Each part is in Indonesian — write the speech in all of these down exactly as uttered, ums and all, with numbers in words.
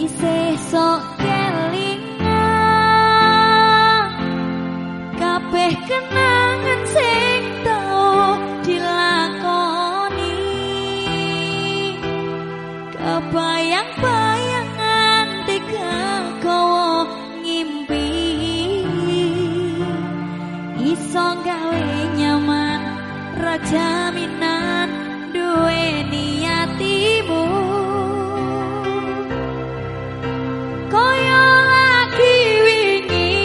isih sok kelingan kabeh kenangan sing tau dilakoni kebayang-bayang nganti kegawa ngimpi iso gawe nyaman rajaminan duweni atimu koyo lagi wingi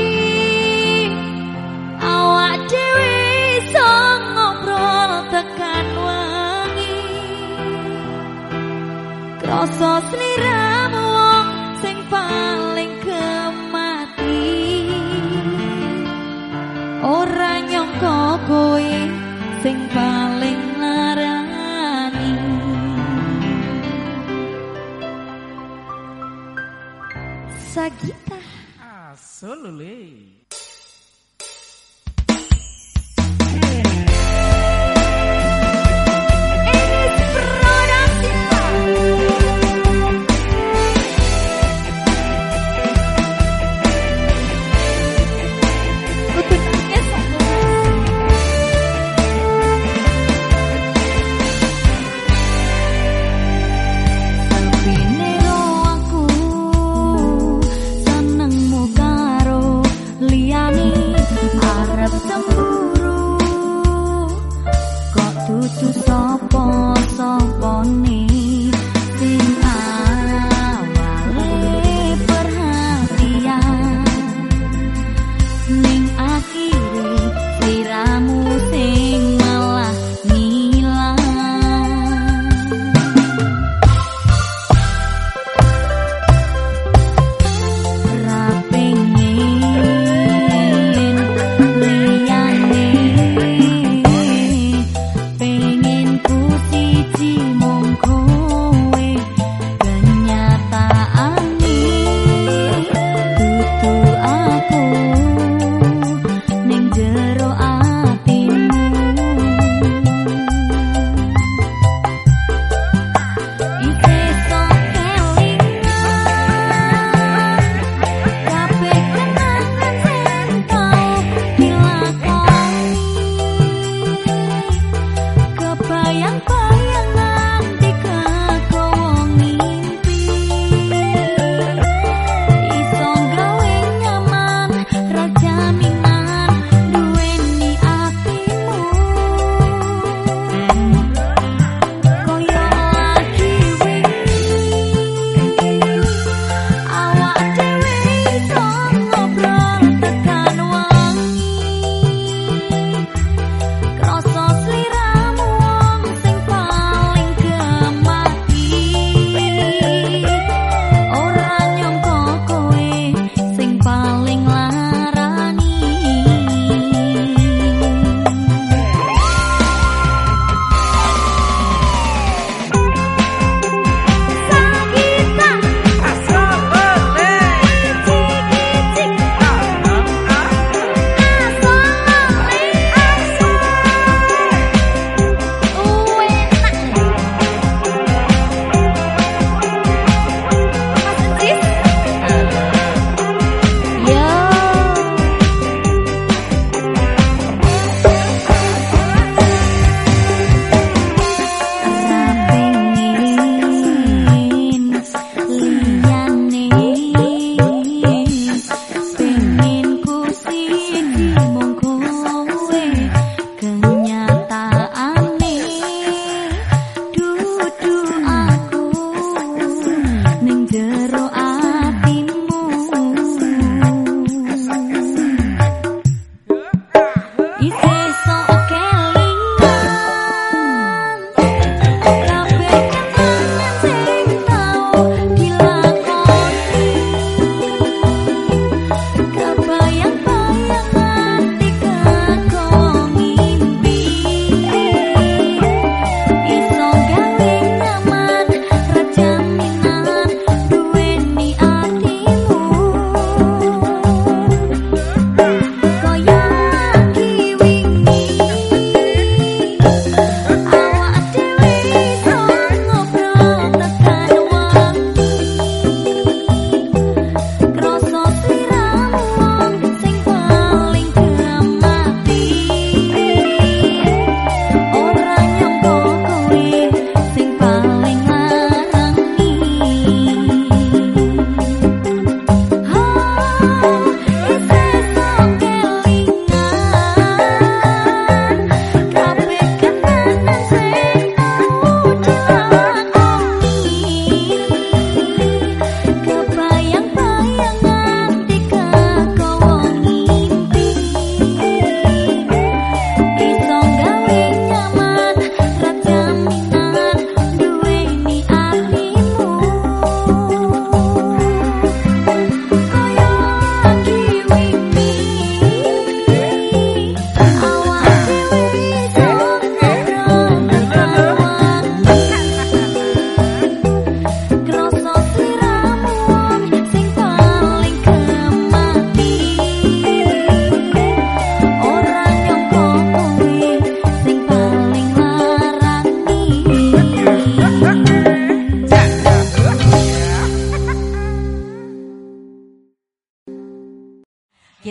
awak dhewe iso ngobrol tekan wengi krasa sliramu wong sing paling kemati ora nyangka kowe sing paling larani Sagita Asolule li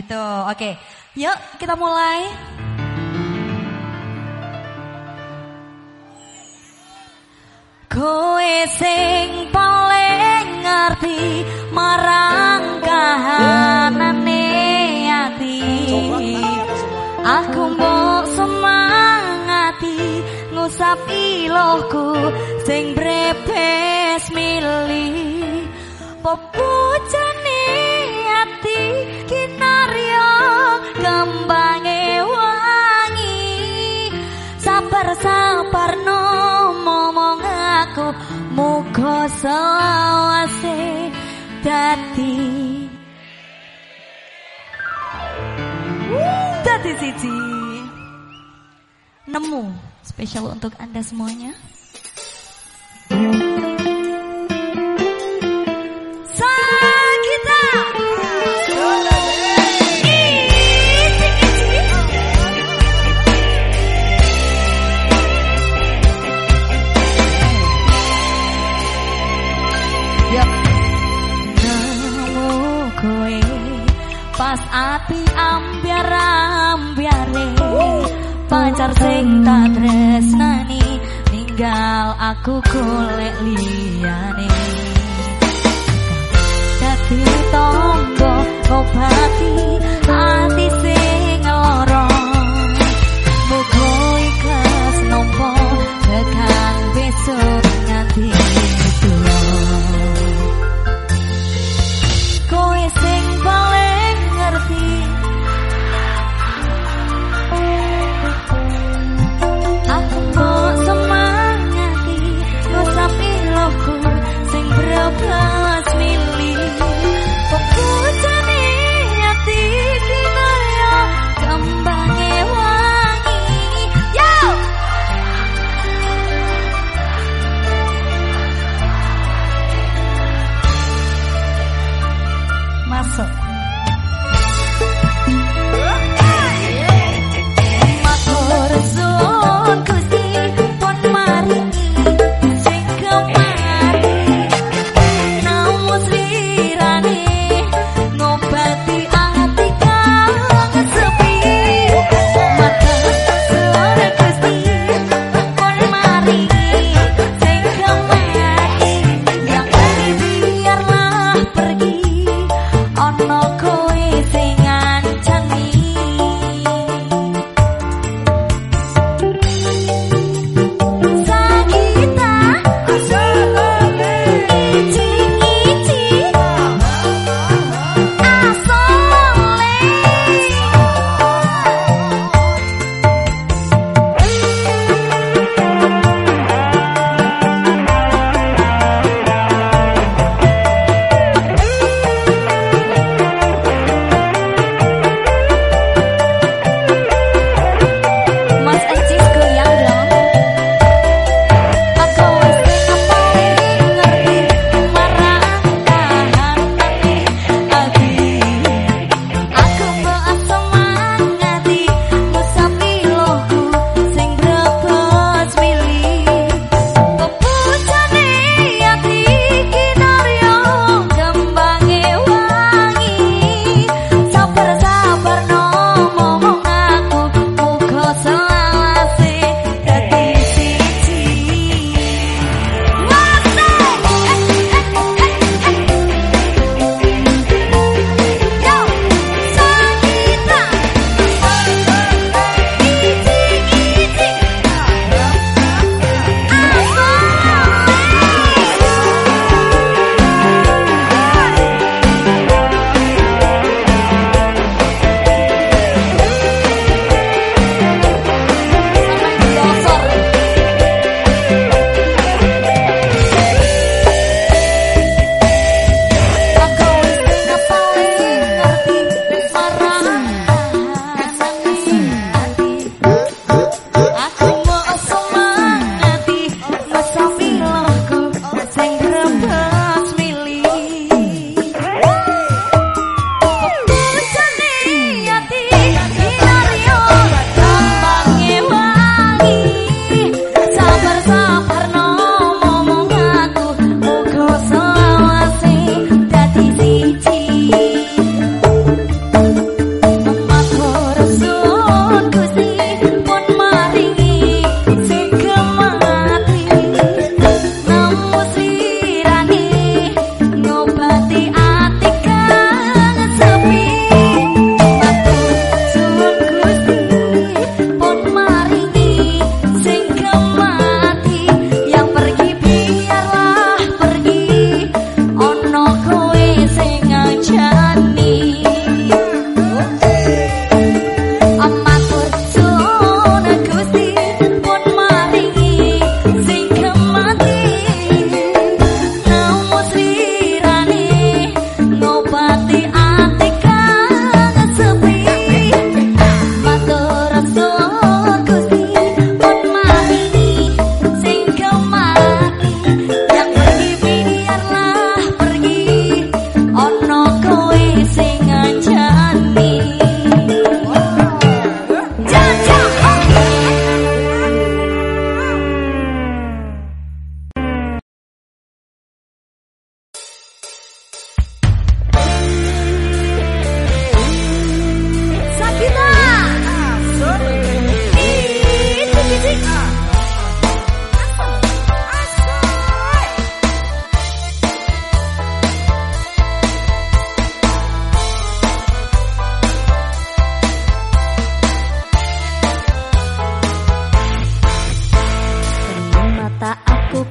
gitu. Oke, yuk kita mulai. Kowe sing paling ngerti marang kahanane ati. Aku mbok semangati ngusap ilohku sing brepes milih. Popujane ati kinarya kembange wangi. Sabar-sabar no momong aku muga sawase dadi dadi siji. Nemu spesial untuk Anda semuanya. Pas ati ambiar-ambiare pacar sing tak tresnani ninggal aku golek liyane. Dadi tangga ngobati ati sing lara. Muga ikhlas nampa tekan besok nganti tuwa. Kowe sing paling ngerti. Aku mau semangati ngusap ilohku sing berblas milih. Popujane ati kinaya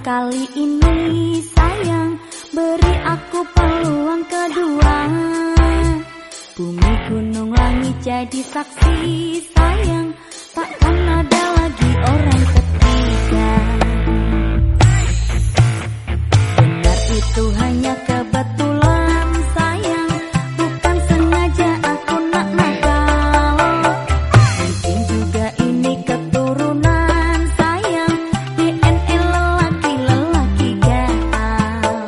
Kali ini sayang, beri aku peluang kedua. Bumi, gunung, langit jadi saksi sayang, takkan ada lagi orang ketiga. Benar itu hanya kebetulan sayang, bukan sengaja aku nak nakal. Mungkin juga ini keturunan sayang, D N A lelaki-lelaki gatal.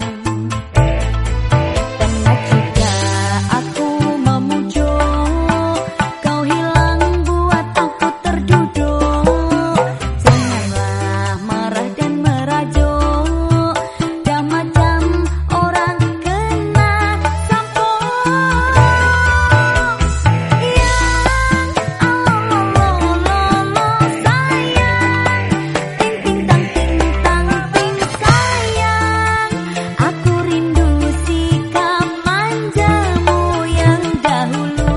Pernah juga aku memujuk, kau hilang buat aku terduduk. Janganlah marah dan merajuk, dah macam orang kena sampok. Yang alolololo sayang, ting ting tang ting tang ting sayang, aku rindu sikap manjamu yang dahulu.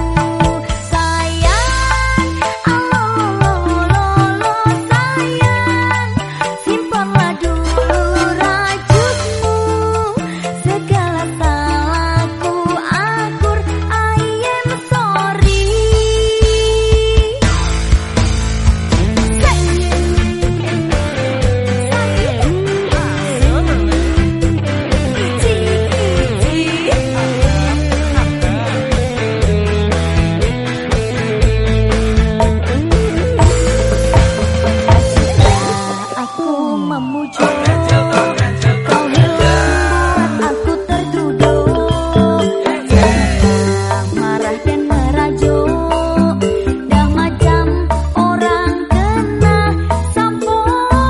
Sayang, alolololo sayang, simpanlah dulu rajutmu. Segala salahku akur, I am sorry. Aku memujuk, kau hilang buat aku terduduk. Janganlah marah dan merajuk, dah macam orang kena sampok.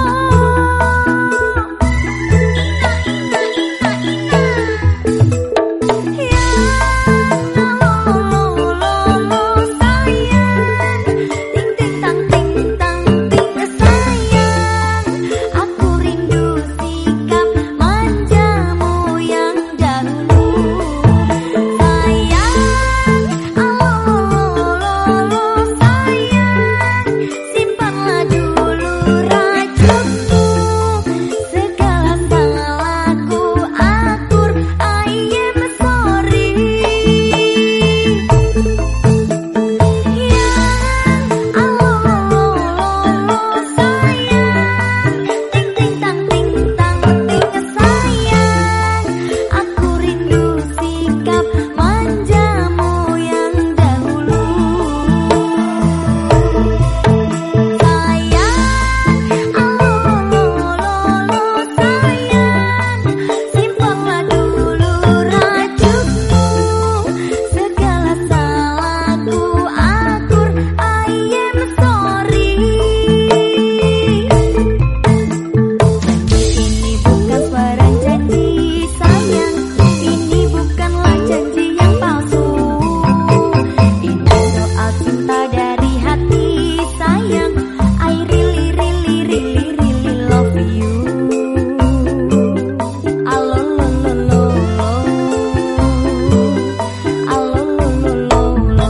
Yang alolololo sayang, ting ting tang ting tang ting sayang, aku rindu sikap manjamu yang dahulu. Sayang, alolololo sayang, simpanlah dulu rajutmu. Segala salahku akur, I am sorry. Yang alolololo sayang, ting ting tang ting tang ting sayang, aku rindu sikap manjamu yang dahulu. Sayang, alolololo sayang, simpanlah dulu rajutmu. Segala salahku akur, I am sorry. Ini bukan suara janji sayang, ini bukanlah janji yang palsu. Ini doa cinta dari hati sayang, I really really really really love you. Alolololo, alolololo.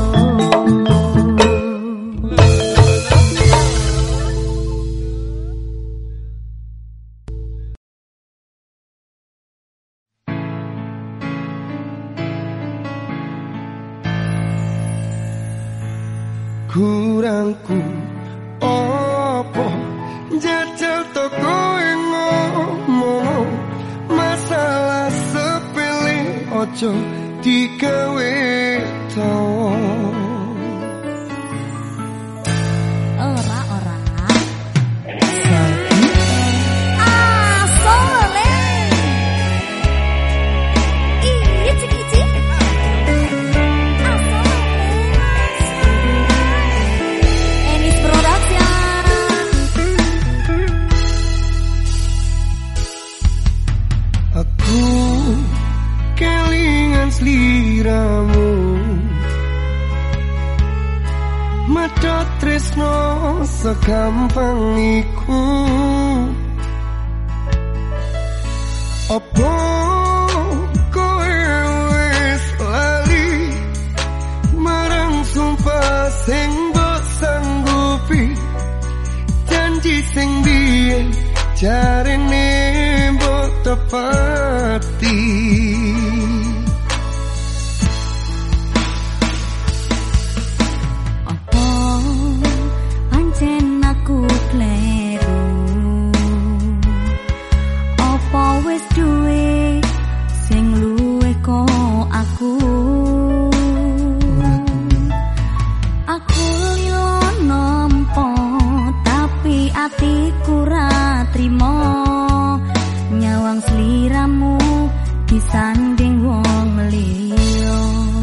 Kurangku opo jajal toko ngomong masalah sepele ojo digawe tawa. Ora ora. Ah, soleh. Iya cik-cik. Ah, soleh. Enis Production. Aku kelingan sliramu, medhot tresno segampang iku. Apa kowe wis lali marang sumpah sing mbok sanggupi, janji sing biyen jarene mbok tepati. Apa pancen aku kleru? Apa wis duwe sing luwih kok aku? Aku lilo nampa tapi atiku ra trimo nyawang sliramu disanding wong liya.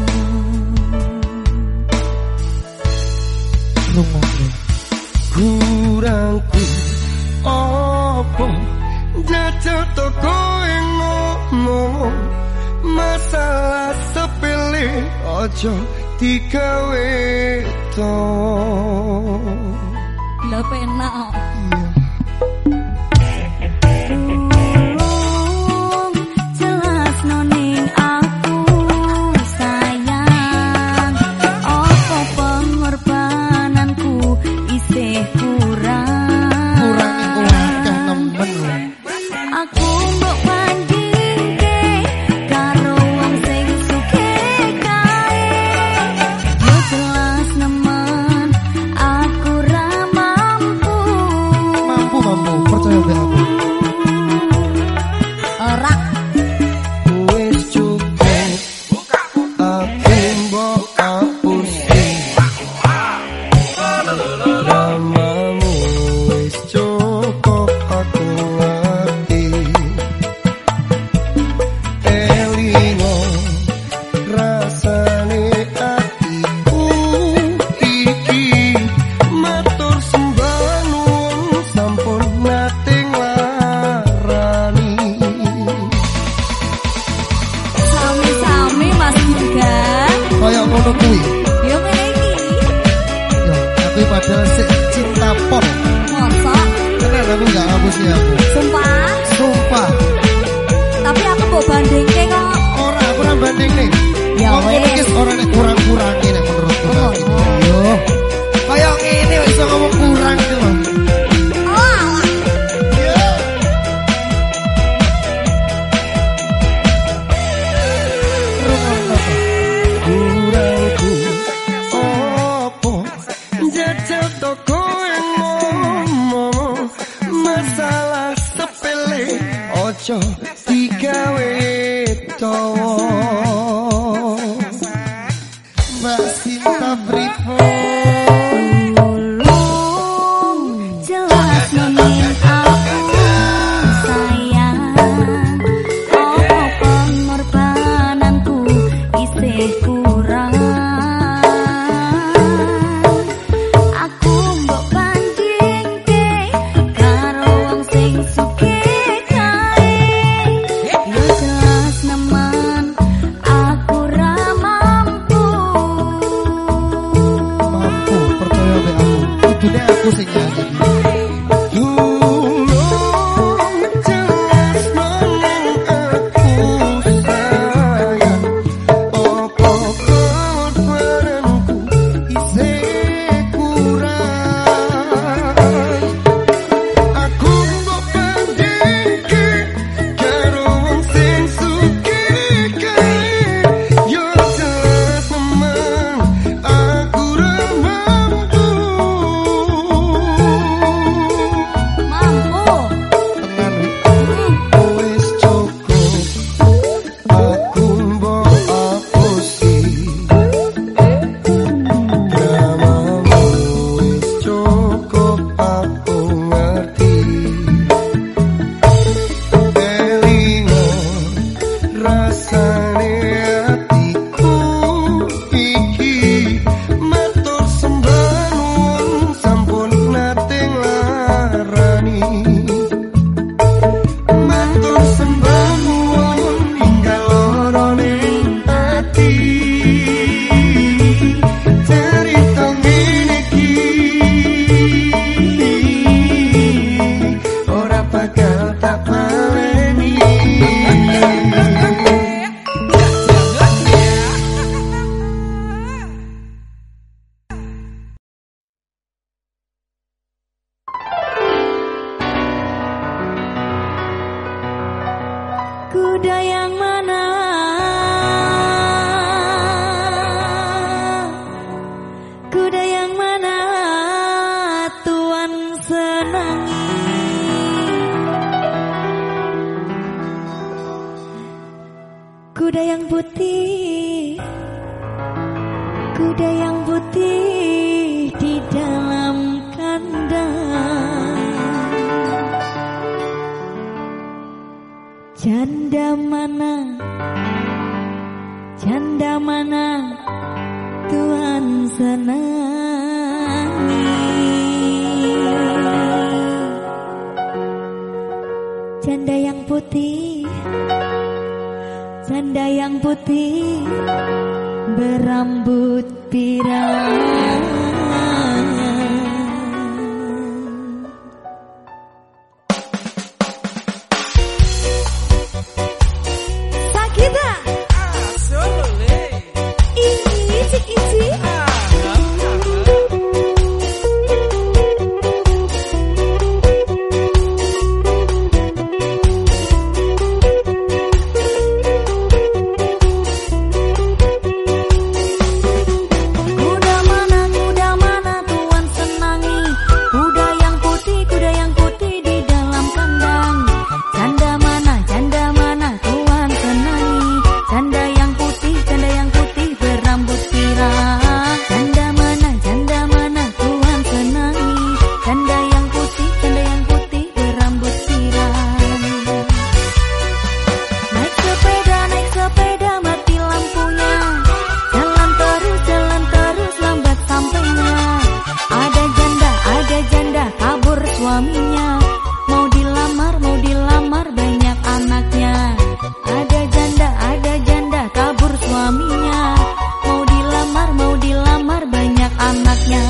Kurangku opo jajal toko yang ngomong masalah sepele ojo digawe to. Lah penak kok. Padahal si cinta pop. Masa? Bener aku gak ngapusi aku. Sumpah? Sumpah. Tapi aku mau bandingke kok. Orang aku orang banding nih. Ya wes. Orang yang kurang-kurangin yang menurutku oh, nanti. oh. Yo. Kayak ini bisa ngomong kurang gitu loh. Ojo digawe towo Mbak Sinta Brivo jelas nonin aku sayang. Apa pengorbananku isih kurang. Aku mbok bandingke karo wong sing sugih. Aku sing nyanyi. Aku putih, kuda yang putih di dalam kandang. Janda mana, janda mana Tuhan senangi. Janda yang putih, janda yang putih berambut pirang. Sakita, ini cik ici. Suaminya mau dilamar, mau dilamar banyak anaknya. Ada janda, ada janda kabur suaminya. Mau dilamar, mau dilamar banyak anaknya.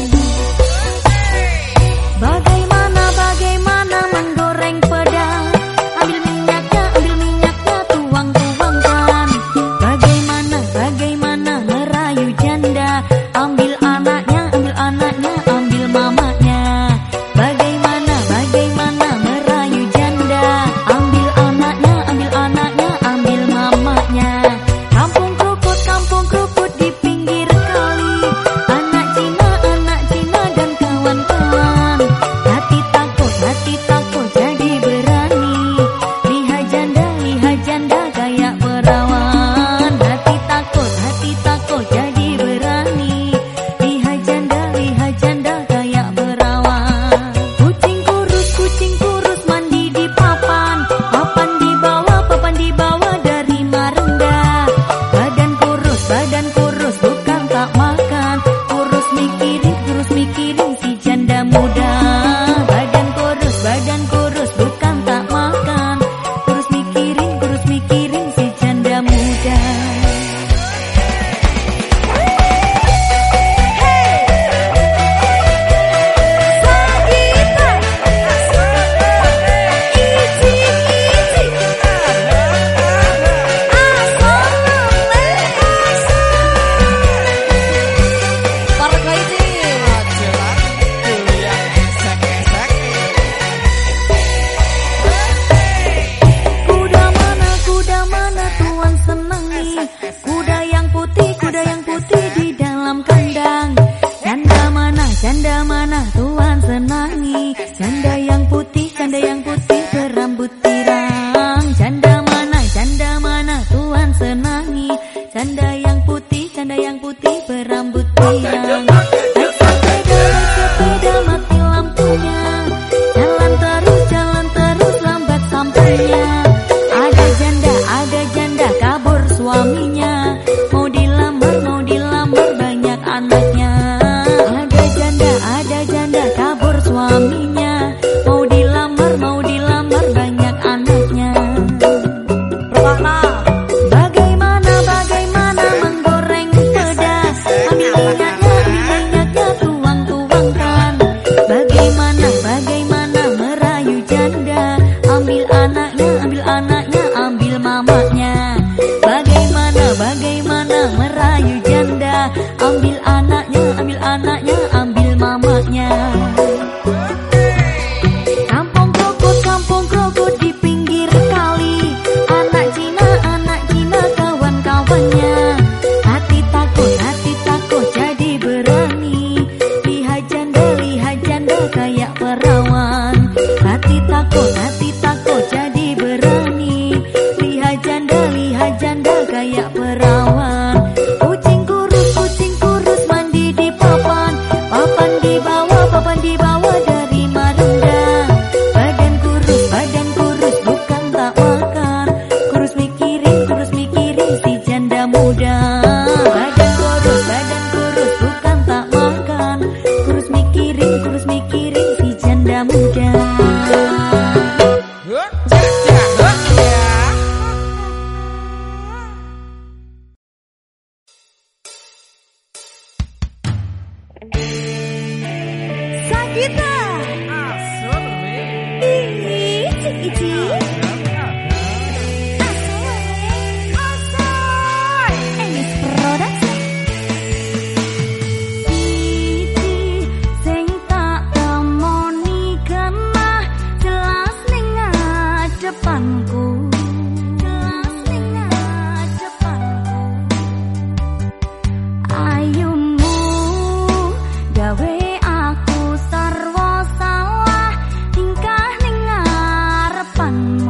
Bagaimana, bagaimana menggoreng pedang? Ambil minyaknya, ambil minyaknya, tuang-tuangkan. Bagaimana, bagaimana merayu janda? Ambil anaknya, ambil anaknya, ambil mamanya. Bagaimana, bagaimana merayu janda? Ambil anaknya, ambil anaknya, ambil mamanya. Kampung kerukut, kampung kerukut di pinggir kali. Anak Cina, anak Cina dan kawan-kawan. Hati takut, hati takut jadi berani. Lihat janda, lihat janda kayak perawan. Hati takut, hati takut jadi berani. Lihat janda, lihat janda kayak perawan. Kucing kurus, kucing kurus mandi di papan. Papan di bawah, papan di bawah dari rendah. Badan kurus, badan kurus bukan tak makan. Kurus mikirin, kurus mikirin si janda muda. Badan kurus, badan kurus bukan tak makan. Kurus mikirin, kurus mikirin si janda muda. Kuda mana, kuda mana Tuhan senangi? Kuda yang putih, kuda yang putih di dalam kandang. Janda mana, janda mana Tuhan senangi? Janda yang putih, janda yang putih berambut pirang. Janda mana, janda mana Tuhan senangi? Janda yang putih, janda yang putih berambut pirang. Naik sepeda, naik sepeda mati lampunya. Jalan terus, jalan terus lambat sampainya. Ada janda, ada janda kabur suaminya. Mau dilamar, mau dilamar banyak anaknya. Ada janda, ada janda kabur suaminya. Mau dilamar, mau dilamar banyak anaknya. Bagaimana, bagaimana menggoreng pedas? Ambil minyaknya, ambil minyaknya, tuang-tuangkan. Bagaimana, bagaimana merayu janda? Ambil anaknya, ambil anaknya, ambil mamanya. Bagaimana, bagaimana merayu janda? Ambil anaknya, ambil anaknya, ambil mamanya. janda muda. Sakita Ici Ici Enis Production Siti sing tak temoni gemah jelas ning ngadepanku, jelas ning ngadepanku. Ayumu gawe aku sarwa salah tingkah ning ngarepanmu.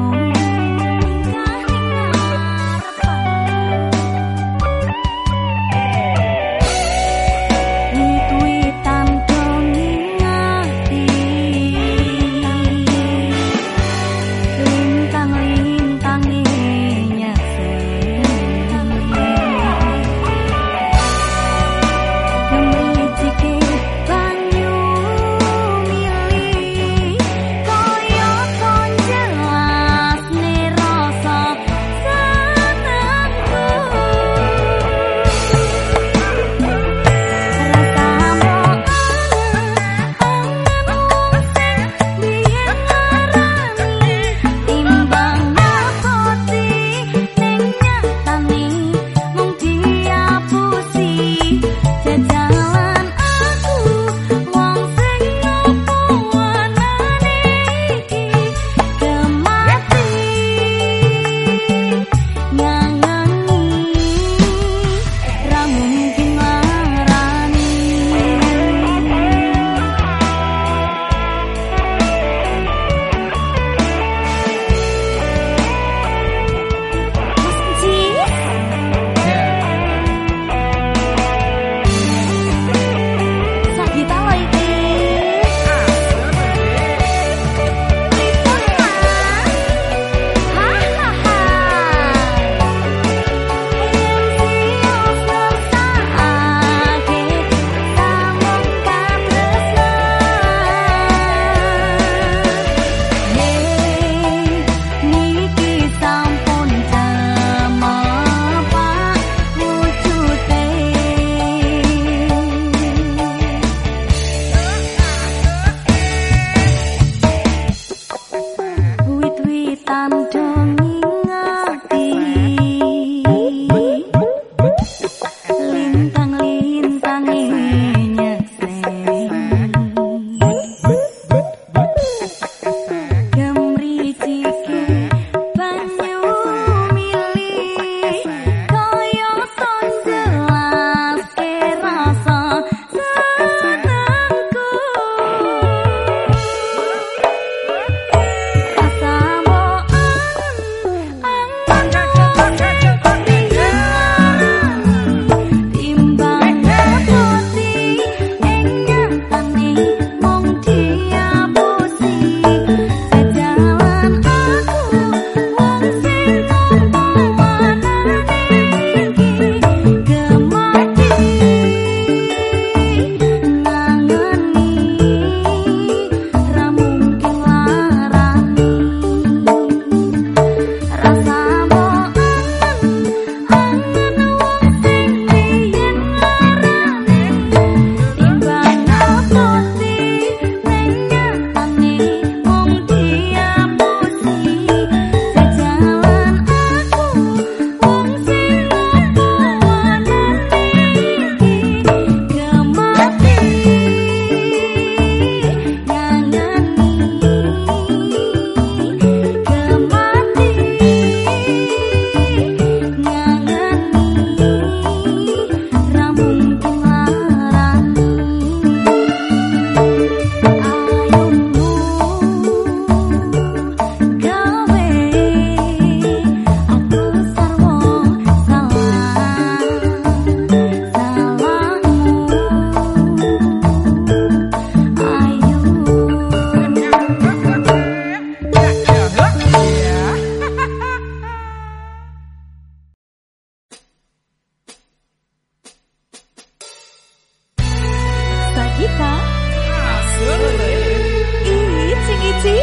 Produksi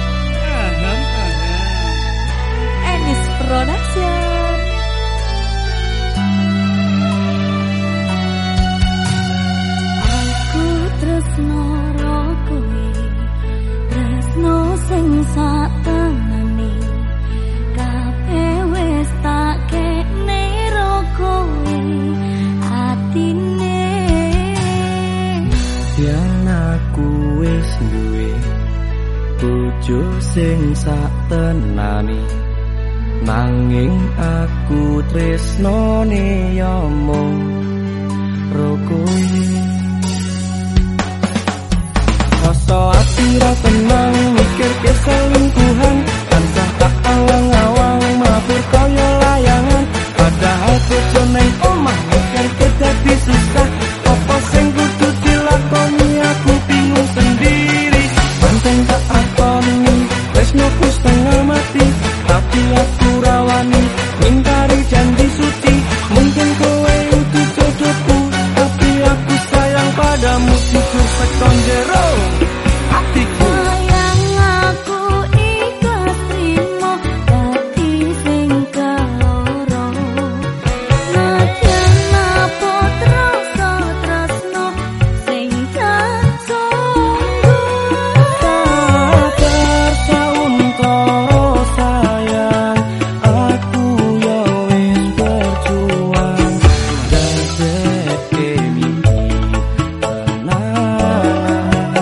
Enis Production. Aku tresno ro kowe, tresno sing sak tengene, kabeh wis tak kene ro kowe atine. Yen aku wis duwe bojo sing sak tenane, nanging aku tresnone ya mung ro kowe. Rasa ati ra tenang mikir keselingkuhan, tansah tak awang-awang mabur kaya layangan. Padahal bojo neng omah mikir kedadi susah, apa sing kudu dilakoni aku bingung sendiri. Pancen tak akoni tresnoku setengah mati, tapi aku rawani ngingkari janji suci. Mungkin kowe itu jodohku, tapi aku sayang padamu jujur sekon jero hatiku. Sayang aku ikhlas trimo dadi sing keloro, nadyan apa rasa tresno sing kacunggu. Sabar sauntara sayang, aku ya wis berjuang dadeke mimpi tenanan.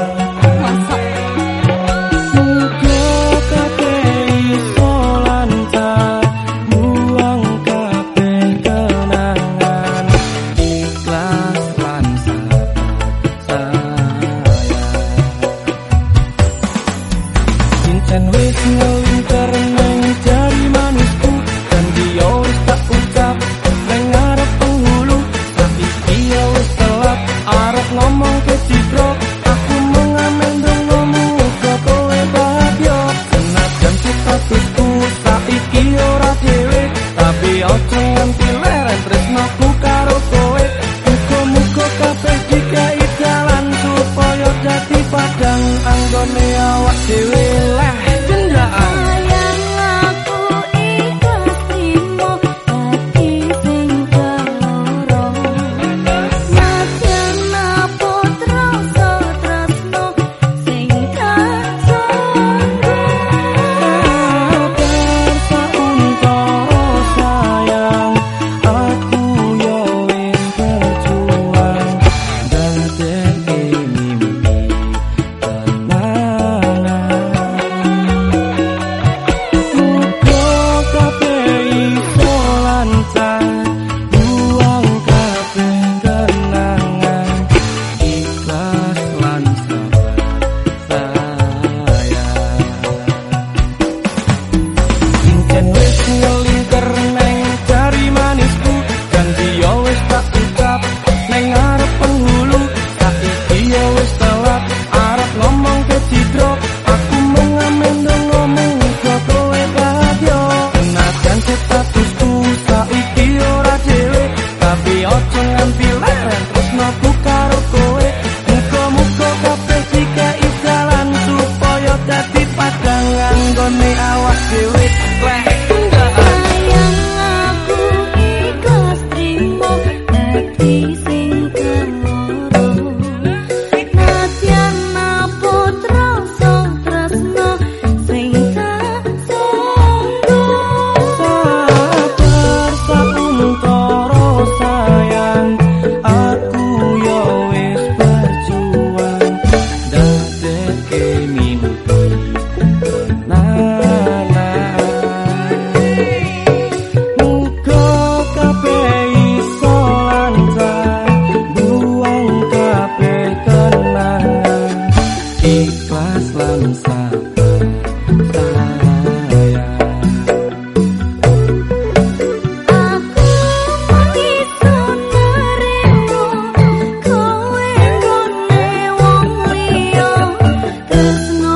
Muga kabeh iso lancar, buang kabeh kenangan, ikhlas lan sabar sayang. Cincin wis ngelingker neng jari manisku, janji yo wis tak ucap neng ngarep penghulu. Saiki yo wis telat arep ngomong ke Cipro, aku mengamen dongomu uga kowe bahagia. Senajan statusku saiki ora dhewe, tapi ojo nganti leren tresnoku karo kowe. Muga-muga kabeh dikai dalan supaya dadi padang anggone awak dhewe leh gendaan. Sayang aku ikhlas trimo dadi sing keloro, nadyan apa rasa tresno sing kacunggu. Sabar sauntara sayang, aku ya wis berjuang dadeke mimpi tenanan. Muga kabeh iso lancar, buang kabeh kenangan, ikhlas lan sabar sayang. Cincin wis ngelingker neng jari manisku, janji yo wis tak ucap neng ngarep penghulu. Saiki yo wis telat arep ngomong ke Citro, aku mengamen dongomu uga kowe bahagia. Senajan statusku saiki ora dhewe, tapi ojo nganti leren tresnoku karo kowe. Muga-muga kabeh dikai dalan supaya dadi padang anggone awak dhewe leh gendaan. Sayang aku ikhlas trimo dadi sing keloro, nadyan apa rasa tresno sing kacunggu. Sabar sauntara sayang, aku ya wis berjuang dadeke mimpi tenanan. Muga kabeh iso lancar, buang kabeh kenangan, ikhlas lan sabar sayang. Aku iso nerimo kowe gone wong liya, tresno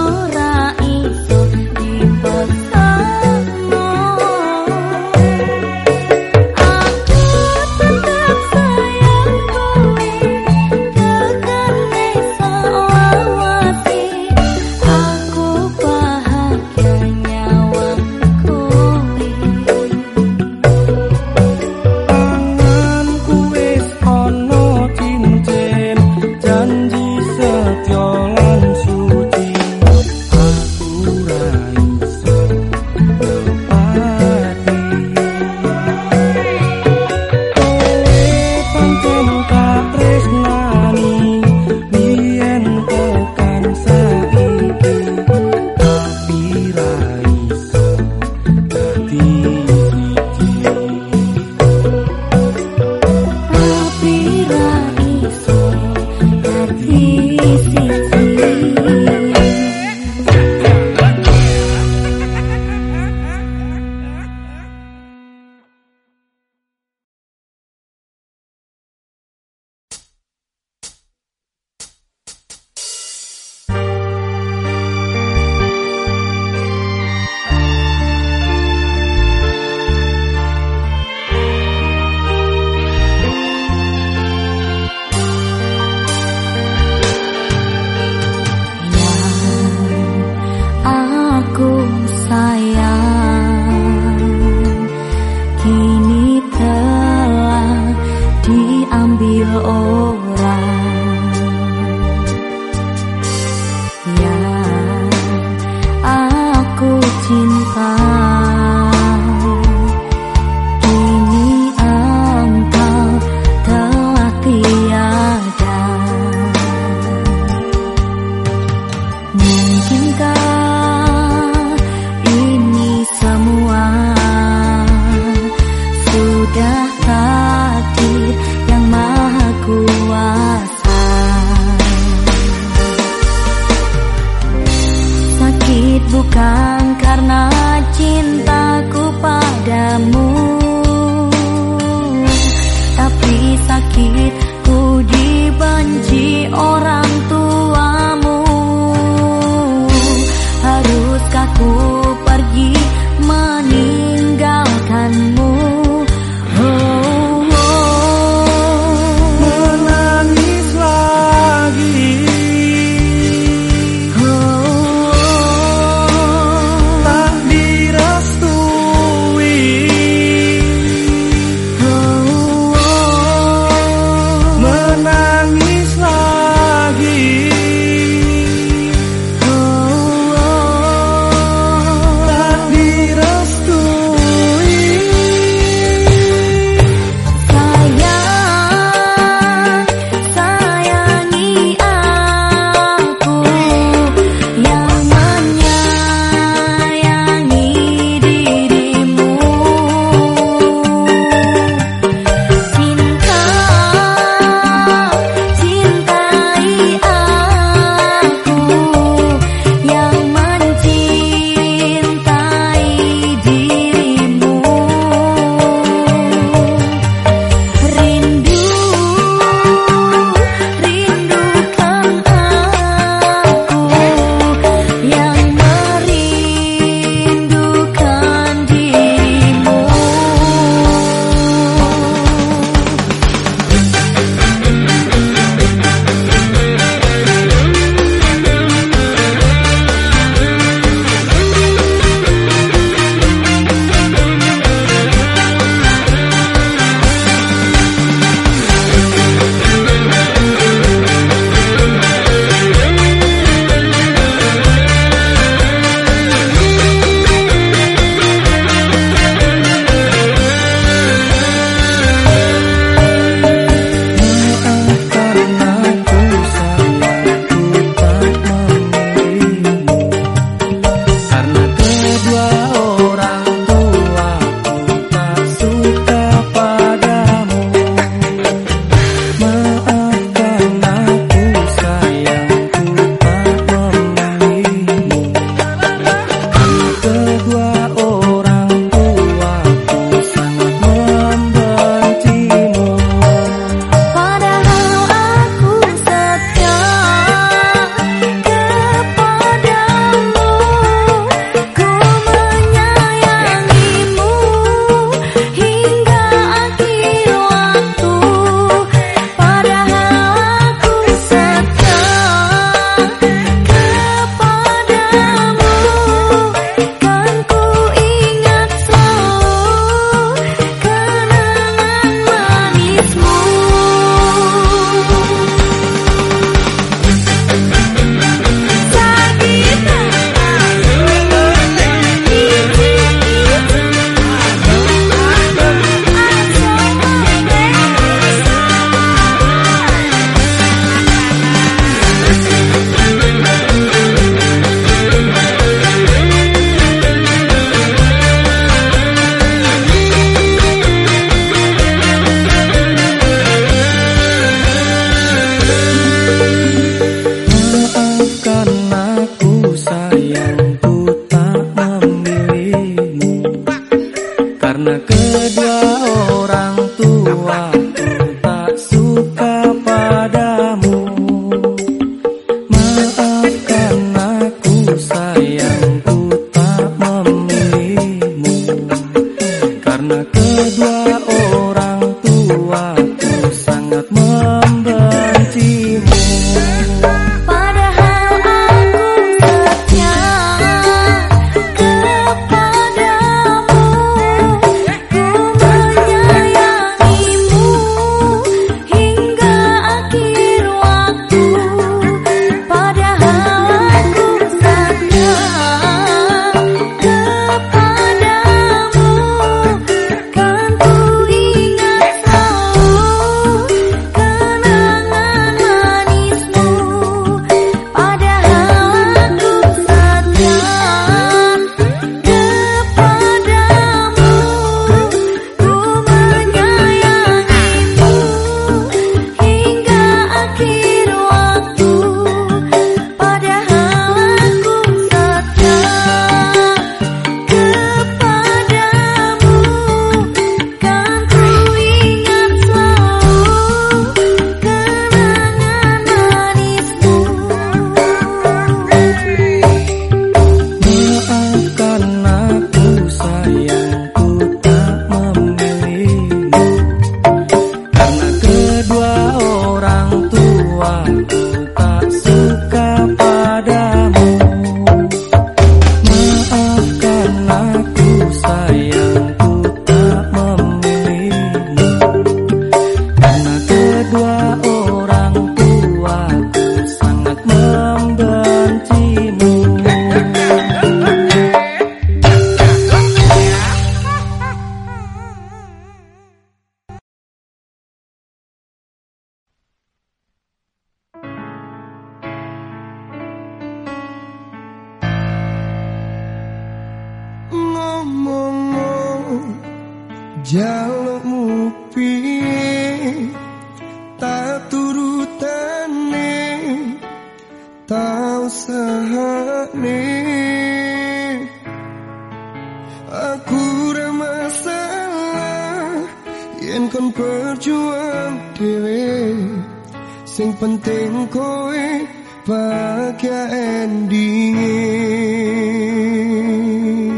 Menangis lagi. ngomong jalukmu piye tak turutane tak usahane aku ora masalah yen kon berjuang dhewe sing penting kowe bahagia ending.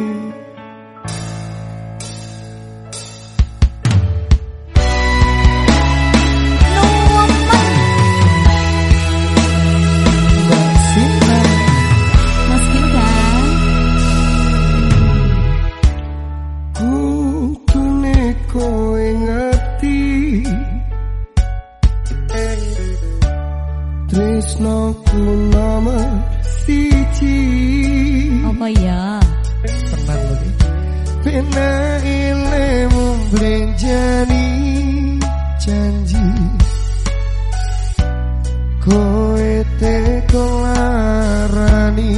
Tresnoku nomor siji. Apa ya? Tenang lho. Pena ilmu brenjani janji. Kowe teko larani.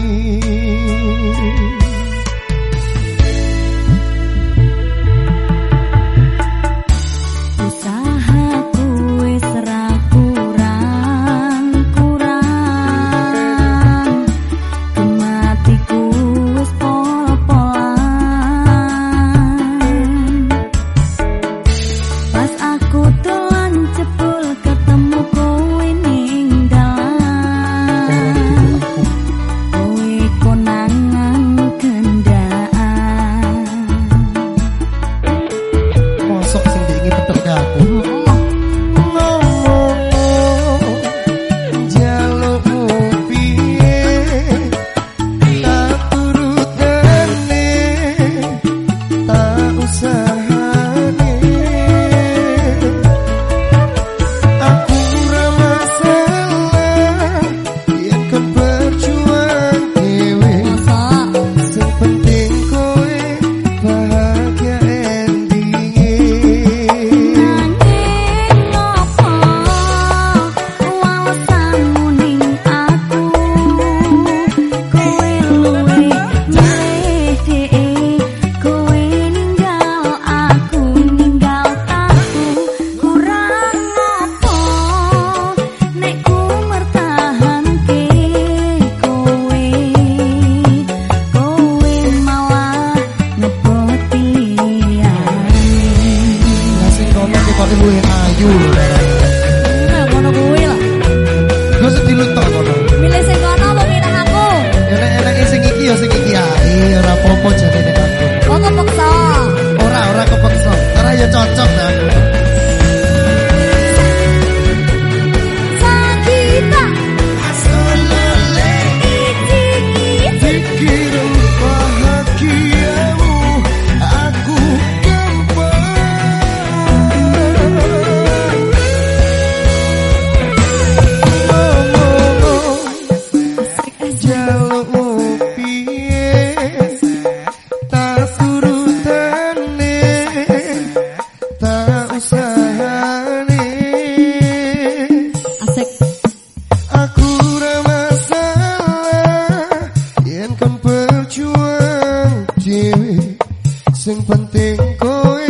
Sing penting kowe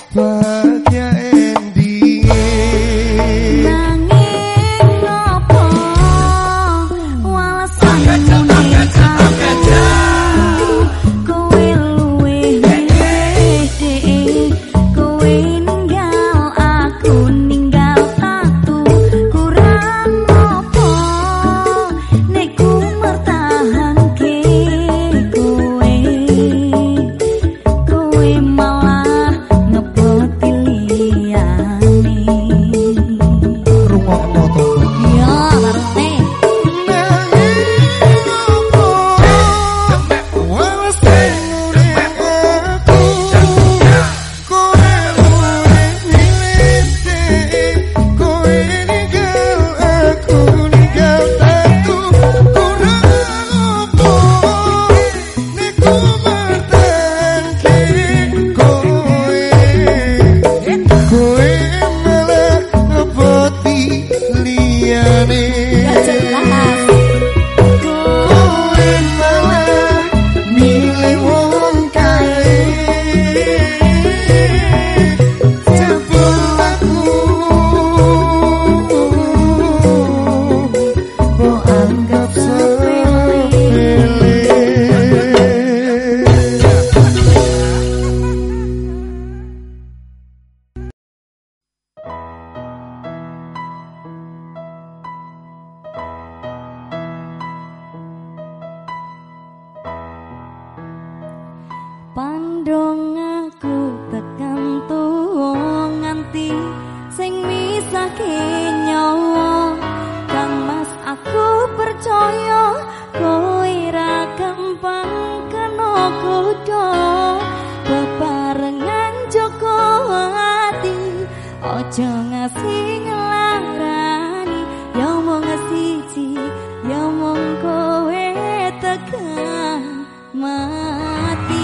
bahagia ending. Nanging ngopo walasan pandong aku tekan tuwa nganti sing misahke nyawa. Kang Mas aku percaya kowe ra gampang kena godha. Bebarengan joko ati ojo ngasih ngelarani. Ya mung siji ya mung kowe tekan mati.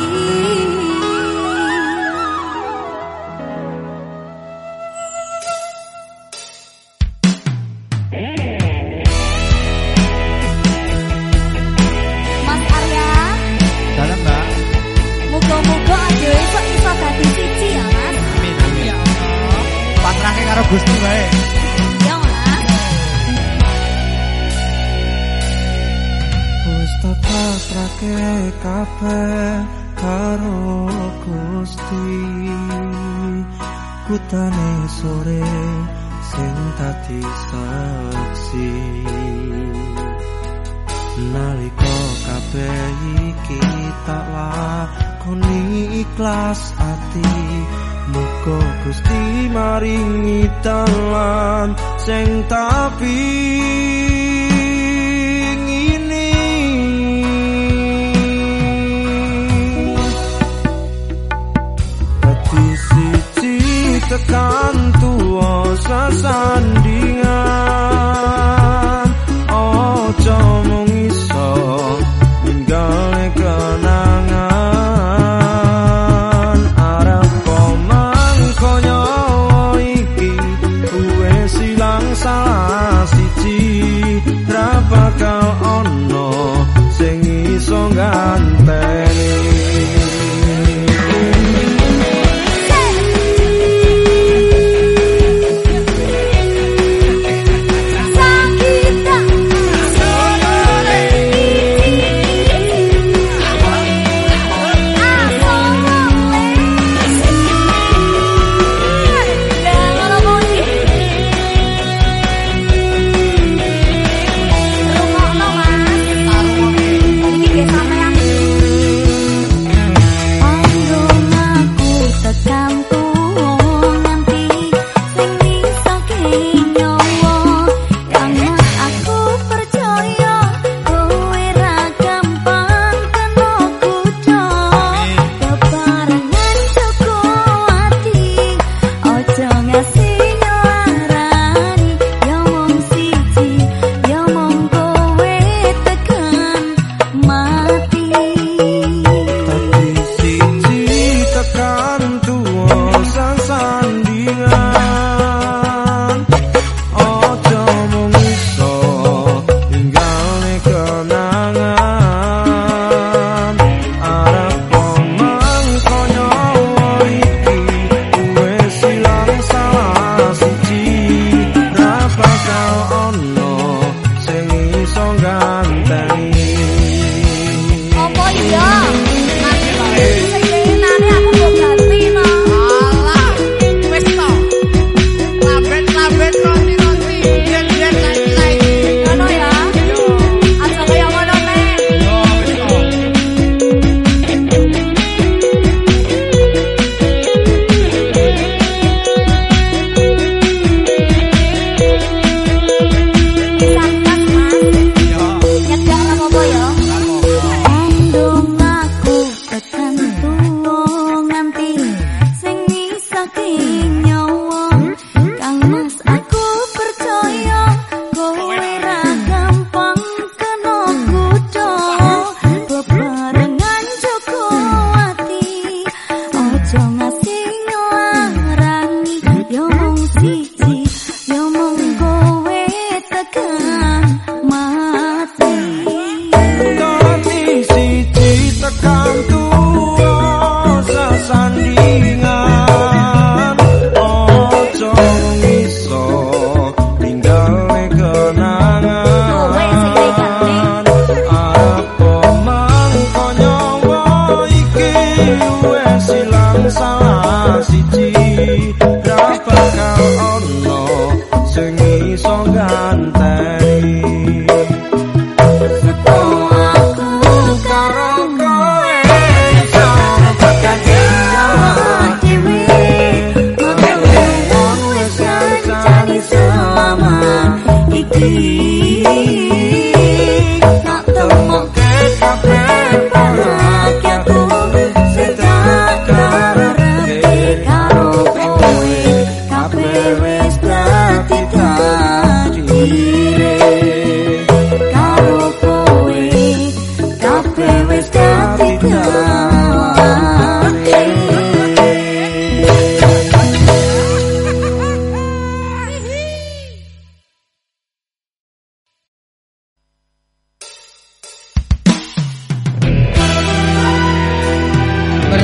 Mas Arya, Dalam Mbak. muga-muga aja iso iso dadi siji ya Mas. Amin amin. Ya Allah. Patrake karo Gusti bae. Ya Mas. Wis tak pasrahke kabeh karo Gusti. Kutane sore sing dadi saksi. Nalika kabeh iki tak lakoni ikhlas ati. Muga Gusti maringi dalan sing tapi tekan tuwa sesandingan ojo mung iso ninggal kenangan arep komang konyo iki kuwe silang salah siji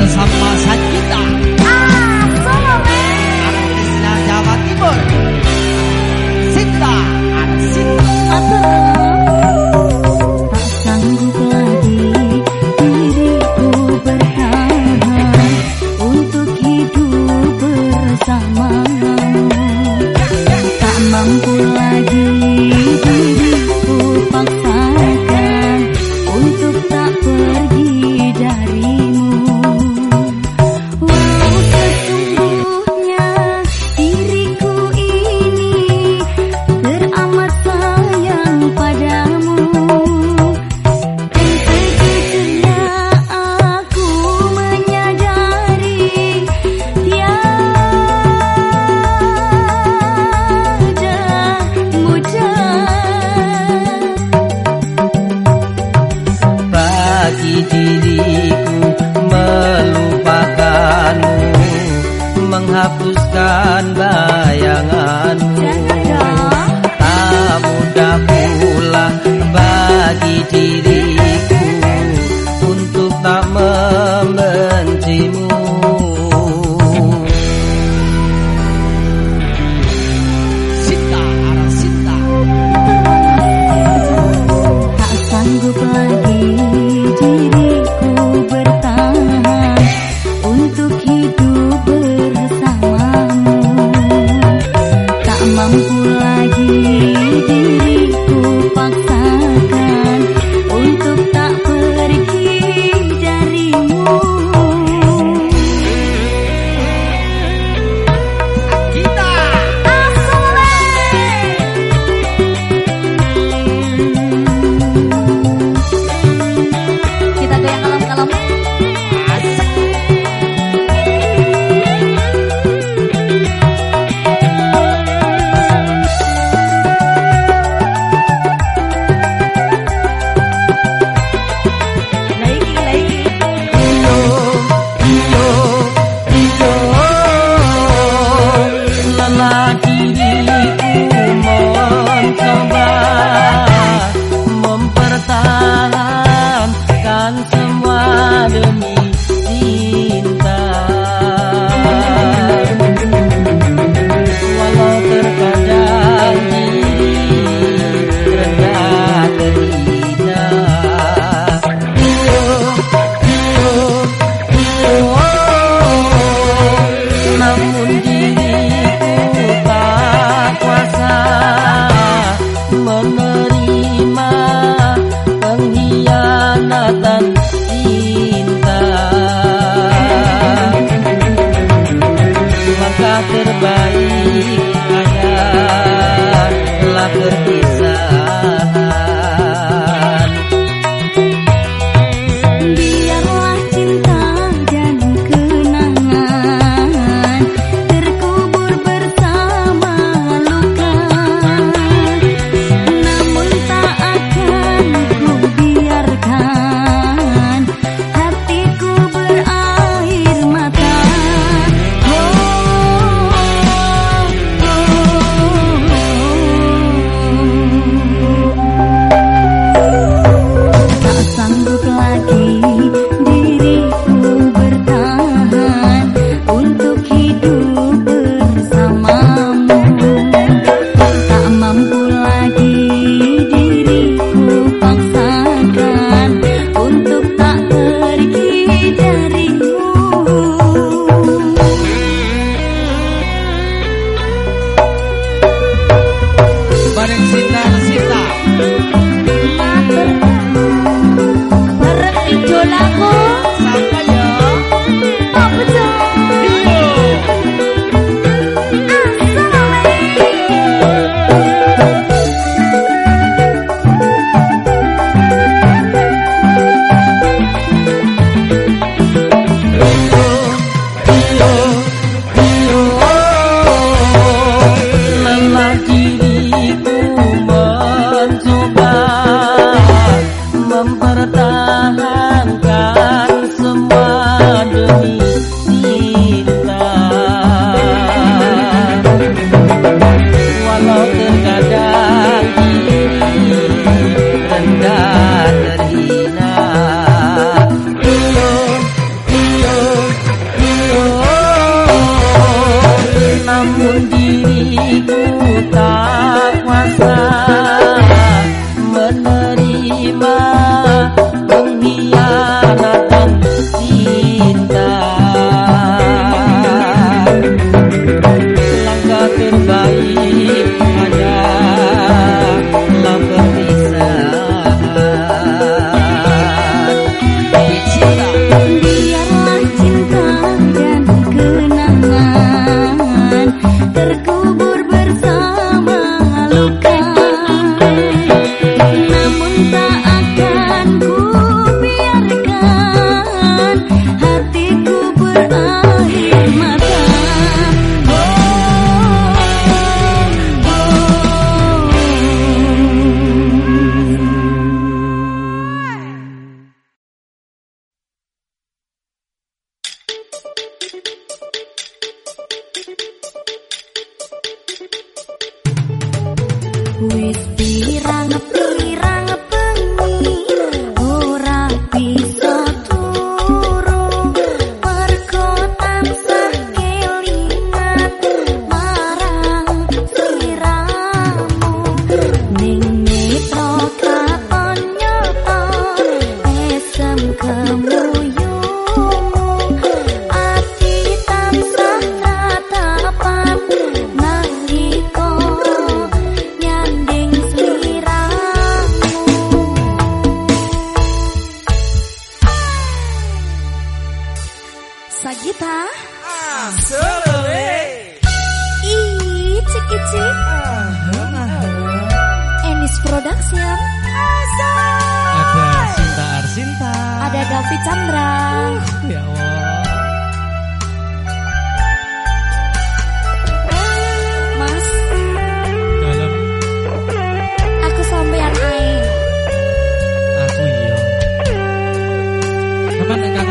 bersama Sakita. Ah, Solome. Artisnya Jawa Timur. Sinta, Sinta. Tak sanggup lagi diriku bertahan untuk hidup bersamamu. Tak mampu lagi diriku paksakan untuk tak pergi darimu. Walau sesungguhnya diriku ini teramat sayang padamu, dan sejujurnya aku menyadari tiada mudah bagi diriku melupakanmu, menghapuskan bayanganmu. Tak mudah pula bagi diriku untuk tak membencimu. Sinta, Sinta. tak sanggup lagi diriku bertahan untuk hidup bersamamu. Tak mampu lagi diriku paksakan untuk tak pergi darimu. Kita. Kita goyang kalem-kalem. Lagi, lagi. Iyo, iyo, iyo, lelah diriku mencoba mempertahankan semua demi cinta. Walau terkadang diri rendah terhina. Iyo, iyo, iyo, namun diriku tak kuasa menerima pengkhianatan cinta. Maka terbaik adalah perpisahan. Biarlah cinta dan kenangan terkubur bersama luka, namun tak akan ku biarkan hatiku berair mata. Oh, tak sanggup lagi diriku bertahan untuk hidup bersamamu. Tak mampu lagi diriku paksakan untuk tak pergi darimu. Bareng Sinta, Sinta. Bareng idolaku. Siapa ya? Oh, betul. Iyo. Lelah diriku mencoba mempertahankan semua demi cinta. Walau terkadang diri rendah terhina. Iyo, iyo, Pak Gita. Asole. Icik icik. Enis Production. Ada Sinta Arsinta. Ada David Chandra. Ya Allah. Mas, Dalam aku sampean ae. aku iya. Teman engkang